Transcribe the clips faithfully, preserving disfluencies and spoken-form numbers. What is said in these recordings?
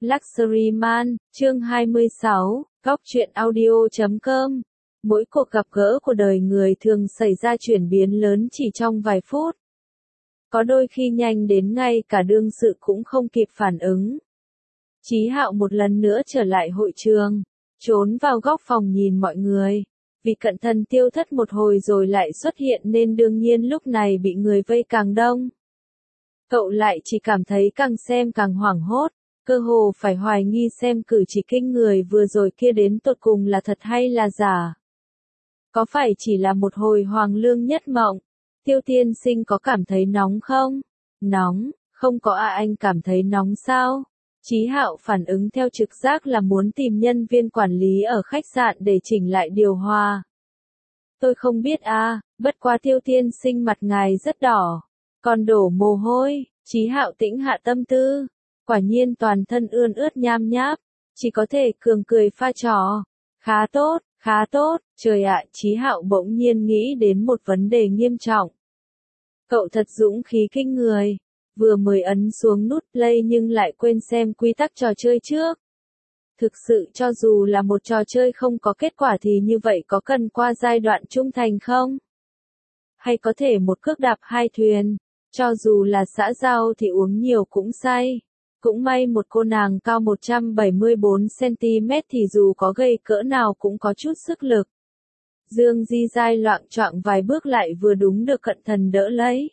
Luxury Man, chương hai mươi sáu, góc truyện audio chấm com. Mỗi cuộc gặp gỡ của đời người thường xảy ra chuyển biến lớn chỉ trong vài phút. Có đôi khi nhanh đến ngay cả đương sự cũng không kịp phản ứng. Chí Hạo một lần nữa trở lại hội trường, trốn vào góc phòng nhìn mọi người. Vì cận thần tiêu thất một hồi rồi lại xuất hiện nên đương nhiên lúc này bị người vây càng đông. Cậu lại chỉ cảm thấy càng xem càng hoảng hốt, cơ hồ phải hoài nghi xem cử chỉ kinh người vừa rồi kia đến tột cùng là thật hay là giả. Có phải chỉ là một hồi hoàng lương nhất mộng? Tiêu tiên sinh có cảm thấy nóng không? Nóng, không có à, anh cảm thấy nóng sao? Chí Hạo phản ứng theo trực giác là muốn tìm nhân viên quản lý ở khách sạn để chỉnh lại điều hòa. Tôi không biết à, bất quá Tiêu tiên sinh mặt ngài rất đỏ, còn đổ mồ hôi. Chí Hạo tĩnh hạ tâm tư, quả nhiên toàn thân ươn ướt nham nháp, chỉ có thể cường cười pha trò. Khá tốt, khá tốt, trời ạ, Chí Hạo bỗng nhiên nghĩ đến một vấn đề nghiêm trọng. Cậu thật dũng khí kinh người, vừa mới ấn xuống nút play nhưng lại quên xem quy tắc trò chơi trước. Thực sự cho dù là một trò chơi không có kết quả thì như vậy có cần qua giai đoạn trung thành không? Hay có thể một cước đạp hai thuyền, cho dù là xã giao thì uống nhiều cũng say. Cũng may một cô nàng cao một trăm bảy mươi bốn xăng ti mét thì dù có gầy cỡ nào cũng có chút sức lực. Dương Di Giai loạng choạng vài bước lại vừa đúng được cận thần đỡ lấy.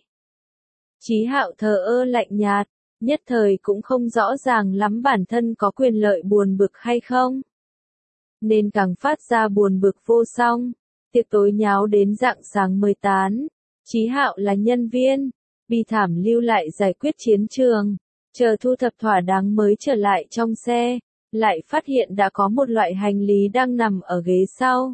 Chí Hạo thờ ơ lạnh nhạt, nhất thời cũng không rõ ràng lắm bản thân có quyền lợi buồn bực hay không. Nên càng phát ra buồn bực vô song, tiệc tối nháo đến rạng sáng mới tán. Chí Hạo là nhân viên, bi thảm lưu lại giải quyết chiến trường. Chờ thu thập thỏa đáng mới trở lại trong xe, lại phát hiện đã có một loại hành lý đang nằm ở ghế sau.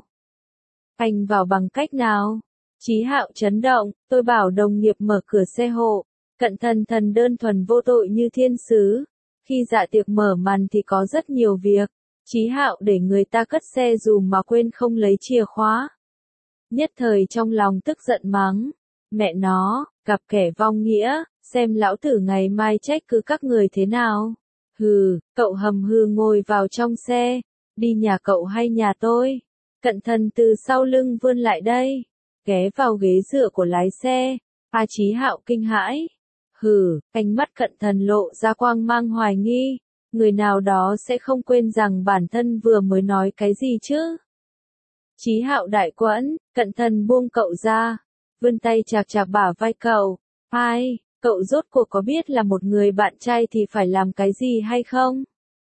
Anh vào bằng cách nào? Chí Hạo chấn động, tôi bảo đồng nghiệp mở cửa xe hộ, cận thần thần đơn thuần vô tội như thiên sứ. Khi dạ tiệc mở màn thì có rất nhiều việc, Chí Hạo để người ta cất xe dù mà quên không lấy chìa khóa. Nhất thời trong lòng tức giận mắng, mẹ nó, gặp kẻ vong nghĩa. Xem lão tử ngày mai trách cứ các người thế nào. Hừ, cậu hầm hừ ngồi vào trong xe. Đi nhà cậu hay nhà tôi? Cận thần từ sau lưng vươn lại đây, ghé vào ghế dựa của lái xe. A Chí Hạo kinh hãi. Hừ, ánh mắt cận thần lộ ra quang mang hoài nghi. Người nào đó sẽ không quên rằng bản thân vừa mới nói cái gì chứ? Chí Hạo đại quẫn, cận thần buông cậu ra, vươn tay chạc chạc bả vai cậu. Ai? Cậu rốt cuộc có biết là một người bạn trai thì phải làm cái gì hay không?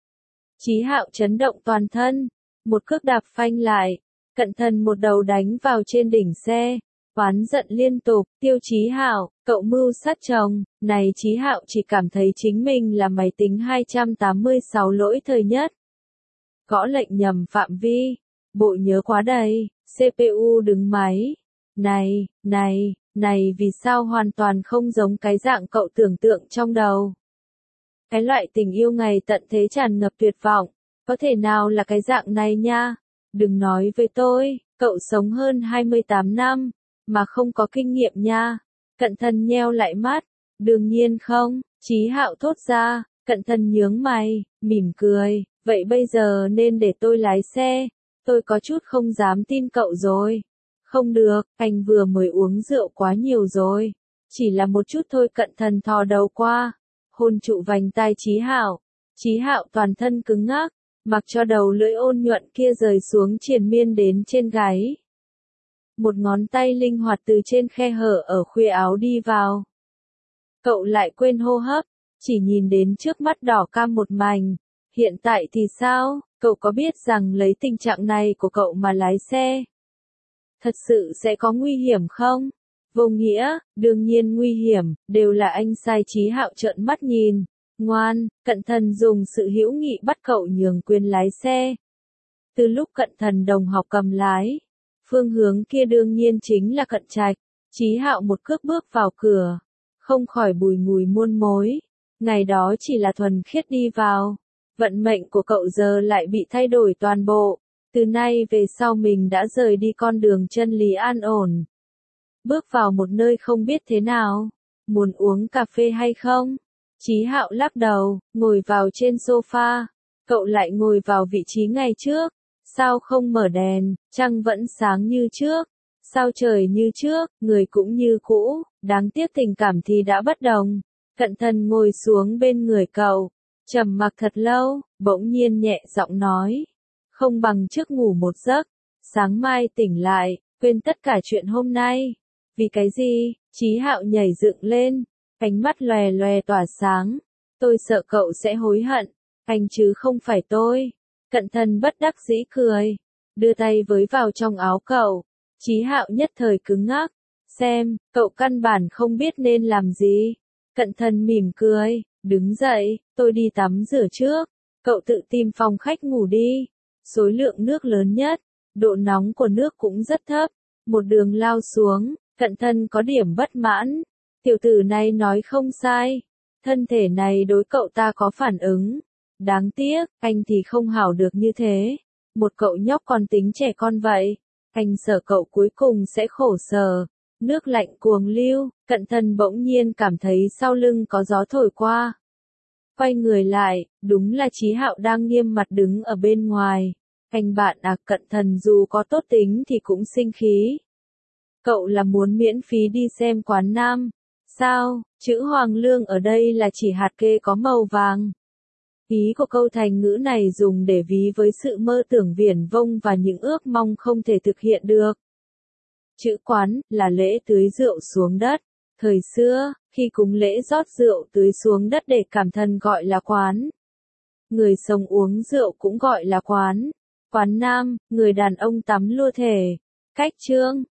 Chí Hạo chấn động toàn thân, một cước đạp phanh lại, cận thần một đầu đánh vào trên đỉnh xe, oán giận liên tục. Tiêu Chí Hạo, cậu mưu sát chồng. Này Chí Hạo chỉ cảm thấy chính mình là máy tính hai trăm tám mươi sáu lỗi thời nhất. Gõ lệnh nhầm phạm vi, bộ nhớ quá đầy, xê pê u đứng máy. Này, này. Này vì sao hoàn toàn không giống cái dạng cậu tưởng tượng trong đầu. Cái loại tình yêu ngày tận thế tràn ngập tuyệt vọng, có thể nào là cái dạng này nha? Đừng nói với tôi, cậu sống hơn hai mươi tám năm, mà không có kinh nghiệm nha. Cận thần nheo lại mắt, đương nhiên không, Chí Hạo thốt ra. Cận thần nhướng mày, mỉm cười, vậy bây giờ nên để tôi lái xe, tôi có chút không dám tin cậu rồi. Không được, anh vừa mới uống rượu quá nhiều rồi. Chỉ là một chút thôi. Cận thần thò đầu qua, hôn trụ vành tai Chí Hạo. Chí Hạo toàn thân cứng ngắc, mặc cho đầu lưỡi ôn nhuận kia rời xuống triền miên đến trên gáy. Một ngón tay linh hoạt từ trên khe hở ở khuỷu áo đi vào. Cậu lại quên hô hấp, chỉ nhìn đến trước mắt đỏ cam một mảnh. Hiện tại thì sao? Cậu có biết rằng lấy tình trạng này của cậu mà lái xe, thật sự sẽ có nguy hiểm không? Vô nghĩa, đương nhiên nguy hiểm, đều là anh sai. Chí Hạo trợn mắt nhìn, ngoan, cận thần dùng sự hữu nghị bắt cậu nhường quyền lái xe. Từ lúc cận thần đồng học cầm lái, phương hướng kia đương nhiên chính là cận trạch. Chí Hạo một cước bước vào cửa, không khỏi bùi ngùi muôn mối. Ngày đó chỉ là thuần khiết đi vào, vận mệnh của cậu giờ lại bị thay đổi toàn bộ. Từ nay về sau mình đã rời đi con đường chân lý an ổn. Bước vào một nơi không biết thế nào. Muốn uống cà phê hay không? Chí Hạo lắc đầu, ngồi vào trên sofa. Cậu lại ngồi vào vị trí ngày trước. Sao không mở đèn, trăng vẫn sáng như trước. Sao trời như trước, người cũng như cũ, đáng tiếc tình cảm thì đã bất đồng. Cận Thần ngồi xuống bên người cậu, trầm mặc thật lâu, bỗng nhiên nhẹ giọng nói. Không bằng trước ngủ một giấc, sáng mai tỉnh lại, quên tất cả chuyện hôm nay. Vì cái gì? Chí Hạo nhảy dựng lên, ánh mắt lòe lòe tỏa sáng. Tôi sợ cậu sẽ hối hận, anh chứ không phải tôi. Cận Thần bất đắc dĩ cười, đưa tay với vào trong áo cậu. Chí Hạo nhất thời cứng ngắc, xem, cậu căn bản không biết nên làm gì. Cận Thần mỉm cười, đứng dậy, tôi đi tắm rửa trước, cậu tự tìm phòng khách ngủ đi. Số lượng nước lớn nhất, độ nóng của nước cũng rất thấp, một đường lao xuống, Cận Thần có điểm bất mãn. Tiểu tử này nói không sai, thân thể này đối cậu ta có phản ứng. Đáng tiếc, anh thì không hảo được như thế. Một cậu nhóc còn tính trẻ con vậy. Anh sợ cậu cuối cùng sẽ khổ sở. Nước lạnh cuồng lưu, Cận Thần bỗng nhiên cảm thấy sau lưng có gió thổi qua. Quay người lại, đúng là Chí Hạo đang nghiêm mặt đứng ở bên ngoài. Anh bạn à, Cận Thần dù có tốt tính thì cũng sinh khí. Cậu là muốn miễn phí đi xem quán nam. Sao, chữ Hoàng Lương ở đây là chỉ hạt kê có màu vàng. Ý của câu thành ngữ này dùng để ví với sự mơ tưởng viển vông và những ước mong không thể thực hiện được. Chữ quán là lễ tưới rượu xuống đất. Thời xưa, khi cúng lễ rót rượu tưới xuống đất để cảm thần gọi là quán. Người sống uống rượu cũng gọi là quán. Quán nam, người đàn ông tắm lua thể. Cách chương,